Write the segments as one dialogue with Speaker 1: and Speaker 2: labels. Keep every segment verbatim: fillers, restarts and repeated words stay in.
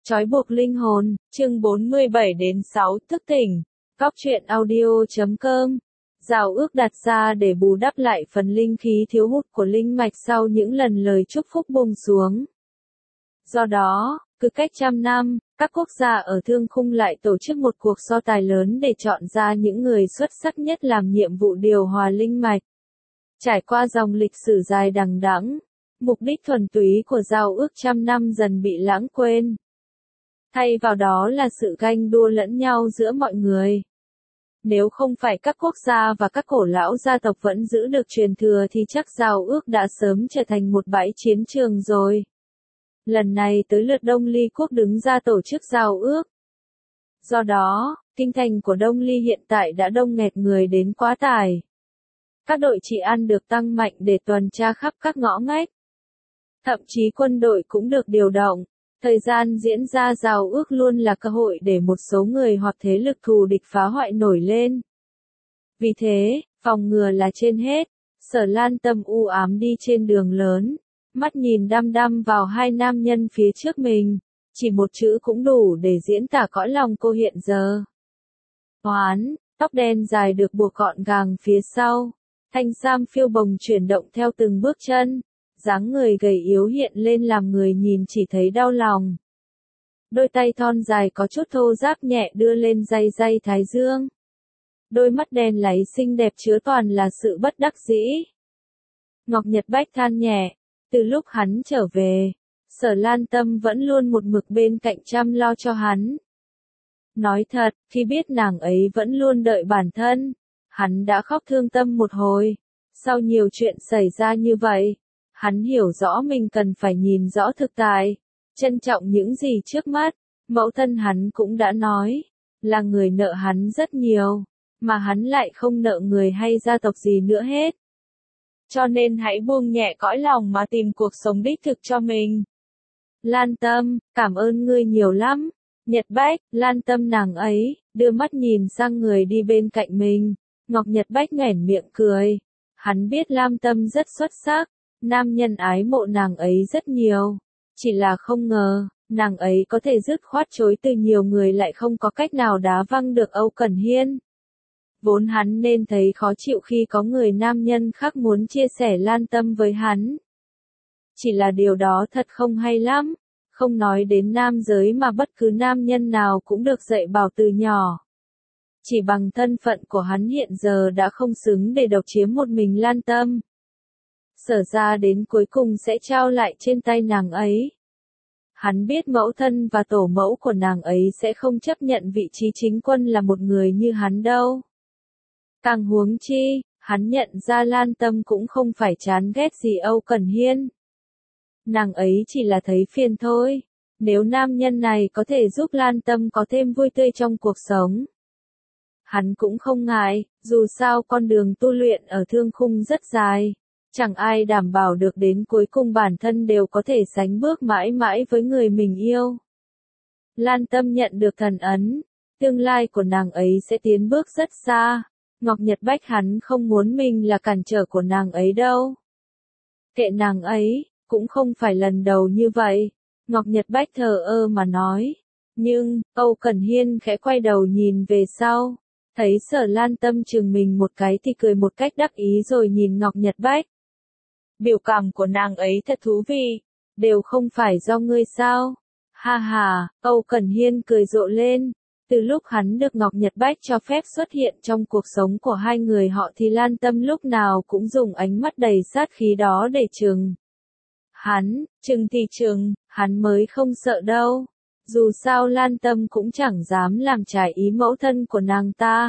Speaker 1: Trói buộc linh hồn, chương bốn mươi bảy đến sáu, thức tỉnh. Góc truyện audio chấm com. Giao ước đặt ra để bù đắp lại phần linh khí thiếu hụt của linh mạch sau những lần lời chúc phúc buông xuống. Do đó, cứ cách trăm năm, các quốc gia ở Thương Khung lại tổ chức một cuộc so tài lớn để chọn ra những người xuất sắc nhất làm nhiệm vụ điều hòa linh mạch. Trải qua dòng lịch sử dài đằng đẵng, mục đích thuần túy của giao ước trăm năm dần bị lãng quên. Thay vào đó là sự ganh đua lẫn nhau giữa mọi người. Nếu không phải các quốc gia và các cổ lão gia tộc vẫn giữ được truyền thừa thì chắc giao ước đã sớm trở thành một bãi chiến trường rồi. Lần này tới lượt Đông Ly quốc đứng ra tổ chức giao ước. Do đó, kinh thành của Đông Ly hiện tại đã đông nghẹt người đến quá tải. Các đội trị an được tăng mạnh để tuần tra khắp các ngõ ngách. Thậm chí quân đội cũng được điều động. Thời gian diễn ra giao ước luôn là cơ hội để một số người hoặc thế lực thù địch phá hoại nổi lên. Vì thế, phòng ngừa là trên hết. Sở Lan Tâm u ám đi trên đường lớn, mắt nhìn đăm đăm vào hai nam nhân phía trước mình. Chỉ một chữ cũng đủ để diễn tả cõi lòng cô hiện giờ. Hoán, tóc đen dài được buộc gọn gàng phía sau. Thanh sam phiêu bồng chuyển động theo từng bước chân. Dáng người gầy yếu hiện lên làm người nhìn chỉ thấy đau lòng. Đôi tay thon dài có chút thô ráp nhẹ đưa lên day day thái dương. Đôi mắt đen láy xinh đẹp chứa toàn là sự bất đắc dĩ. Ngọc Nhật Bách than nhẹ, từ lúc hắn trở về, Sở Lan Tâm vẫn luôn một mực bên cạnh chăm lo cho hắn. Nói thật, khi biết nàng ấy vẫn luôn đợi bản thân, hắn đã khóc thương tâm một hồi. Sau nhiều chuyện xảy ra như vậy, hắn hiểu rõ mình cần phải nhìn rõ thực tại, trân trọng những gì trước mắt. Mẫu thân hắn cũng đã nói, là người nợ hắn rất nhiều, mà hắn lại không nợ người hay gia tộc gì nữa hết. Cho nên hãy buông nhẹ cõi lòng mà tìm cuộc sống đích thực cho mình. Lan Tâm, cảm ơn ngươi nhiều lắm. Nhật Bách, Lan Tâm nàng ấy, đưa mắt nhìn sang người đi bên cạnh mình. Ngọc Nhật Bách nhoẻn miệng cười. Hắn biết Lam Tâm rất xuất sắc. Nam nhân ái mộ nàng ấy rất nhiều. Chỉ là không ngờ, nàng ấy có thể dứt khoát chối từ nhiều người lại không có cách nào đá văng được Âu Cẩn Hiên. Vốn hắn nên thấy khó chịu khi có người nam nhân khác muốn chia sẻ Lan Tâm với hắn. Chỉ là điều đó thật không hay lắm. Không nói đến nam giới mà bất cứ nam nhân nào cũng được dạy bảo từ nhỏ. Chỉ bằng thân phận của hắn hiện giờ đã không xứng để độc chiếm một mình Lan Tâm. Sở ra đến cuối cùng sẽ trao lại trên tay nàng ấy. Hắn biết mẫu thân và tổ mẫu của nàng ấy sẽ không chấp nhận vị trí chính quân là một người như hắn đâu. Càng huống chi, hắn nhận ra Lan Tâm cũng không phải chán ghét gì Âu Cẩn Hiên. Nàng ấy chỉ là thấy phiền thôi. Nếu nam nhân này có thể giúp Lan Tâm có thêm vui tươi trong cuộc sống, hắn cũng không ngại, dù sao con đường tu luyện ở Thương Khung rất dài. Chẳng ai đảm bảo được đến cuối cùng bản thân đều có thể sánh bước mãi mãi với người mình yêu. Lan Tâm nhận được thần ấn, tương lai của nàng ấy sẽ tiến bước rất xa. Ngọc Nhật Bách hắn không muốn mình là cản trở của nàng ấy đâu. Kệ nàng ấy, cũng không phải lần đầu như vậy. Ngọc Nhật Bách thờ ơ mà nói. Nhưng, Âu Cẩn Hiên khẽ quay đầu nhìn về sau. Thấy Sở Lan Tâm chừng mình một cái thì cười một cách đắc ý rồi nhìn Ngọc Nhật Bách. Biểu cảm của nàng ấy thật thú vị, đều không phải do ngươi sao? Ha ha, Âu Cẩn Hiên cười rộ lên. Từ lúc hắn được Ngọc Nhật Bách cho phép xuất hiện trong cuộc sống của hai người họ thì Lan Tâm lúc nào cũng dùng ánh mắt đầy sát khí đó để chừng. Hắn, chừng thì chừng, hắn mới không sợ đâu. Dù sao Lan Tâm cũng chẳng dám làm trái ý mẫu thân của nàng ta.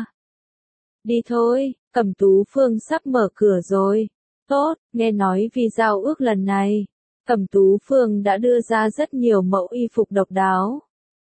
Speaker 1: Đi thôi, Cẩm Tú Phương sắp mở cửa rồi. Tốt, nghe nói vì giao ước lần này, Cẩm Tú Phương đã đưa ra rất nhiều mẫu y phục độc đáo.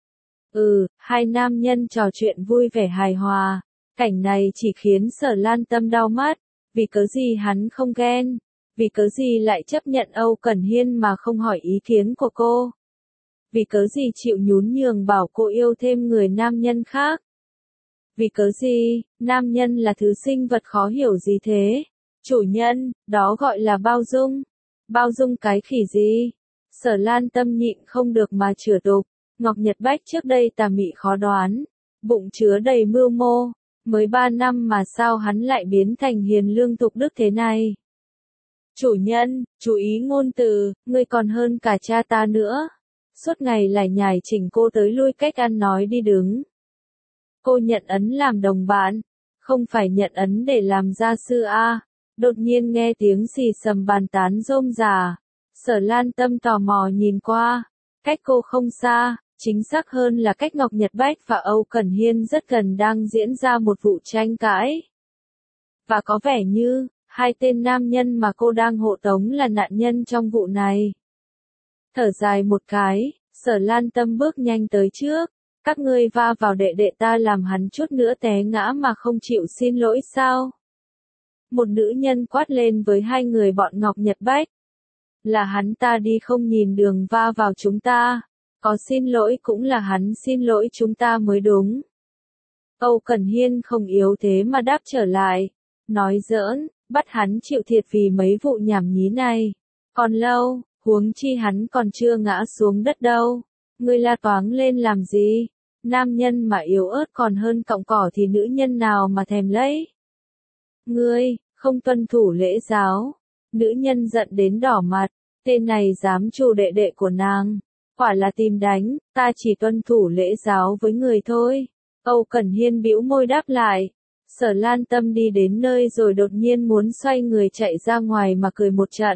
Speaker 1: Ừ, hai nam nhân trò chuyện vui vẻ hài hòa. Cảnh này chỉ khiến Sở Lan Tâm đau mắt. Vì cớ gì hắn không ghen? Vì cớ gì lại chấp nhận Âu Cẩn Hiên mà không hỏi ý kiến của cô? Vì cớ gì chịu nhún nhường bảo cô yêu thêm người nam nhân khác? Vì cớ gì, nam nhân là thứ sinh vật khó hiểu gì thế? Chủ nhân, đó gọi là bao dung. Bao dung cái khỉ gì? Sở Lan Tâm nhịn không được mà chửi tục. Ngọc Nhật Bách trước đây tà mị khó đoán, bụng chứa đầy mưu mô, mới ba năm mà sao hắn lại biến thành hiền lương tục đức thế này. Chủ nhân, chú ý ngôn từ, ngươi còn hơn cả cha ta nữa. Suốt ngày lải nhải chỉnh cô tới lui cách ăn nói đi đứng. Cô nhận ấn làm đồng bạn, không phải nhận ấn để làm gia sư a. À. Đột nhiên nghe tiếng xì xầm bàn tán rôm rà. Sở Lan Tâm tò mò nhìn qua, cách cô không xa, chính xác hơn là cách Ngọc Nhật Bách và Âu Cẩn Hiên rất gần đang diễn ra một vụ tranh cãi. Và có vẻ như, hai tên nam nhân mà cô đang hộ tống là nạn nhân trong vụ này. Thở dài một cái, Sở Lan Tâm bước nhanh tới trước. Các ngươi va vào đệ đệ ta làm hắn chút nữa té ngã mà không chịu xin lỗi sao? Một nữ nhân quát lên với hai người bọn Ngọc Nhật Bách. Là hắn ta đi không nhìn đường va vào chúng ta. Có xin lỗi cũng là hắn xin lỗi chúng ta mới đúng. Âu Cẩn Hiên không yếu thế mà đáp trở lại. Nói giỡn, bắt hắn chịu thiệt vì mấy vụ nhảm nhí này. Còn lâu, huống chi hắn còn chưa ngã xuống đất đâu. Ngươi la toáng lên làm gì? Nam nhân mà yếu ớt còn hơn cọng cỏ thì nữ nhân nào mà thèm lấy? Ngươi, không tuân thủ lễ giáo. Nữ nhân giận đến đỏ mặt. Tên này dám trù đệ đệ của nàng. Quả là tìm đánh, ta chỉ tuân thủ lễ giáo với người thôi. Âu Cẩn Hiên bĩu môi đáp lại. Sở Lan Tâm đi đến nơi rồi đột nhiên muốn xoay người chạy ra ngoài mà cười một trận.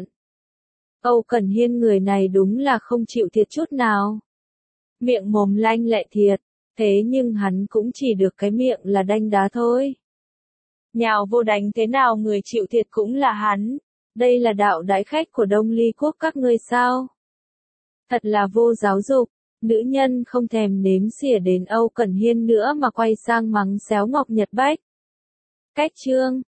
Speaker 1: Âu Cẩn Hiên người này đúng là không chịu thiệt chút nào. Miệng mồm lanh lẹ thiệt, thế nhưng hắn cũng chỉ được cái miệng là đanh đá thôi. Nhào vô đánh thế nào người chịu thiệt cũng là hắn. Đây là đạo đãi khách của Đông Ly Quốc các ngươi sao? Thật là vô giáo dục. Nữ nhân không thèm nếm xỉa đến Âu Cẩn Hiên nữa mà quay sang mắng xéo Ngọc Nhật Bách. Cách chương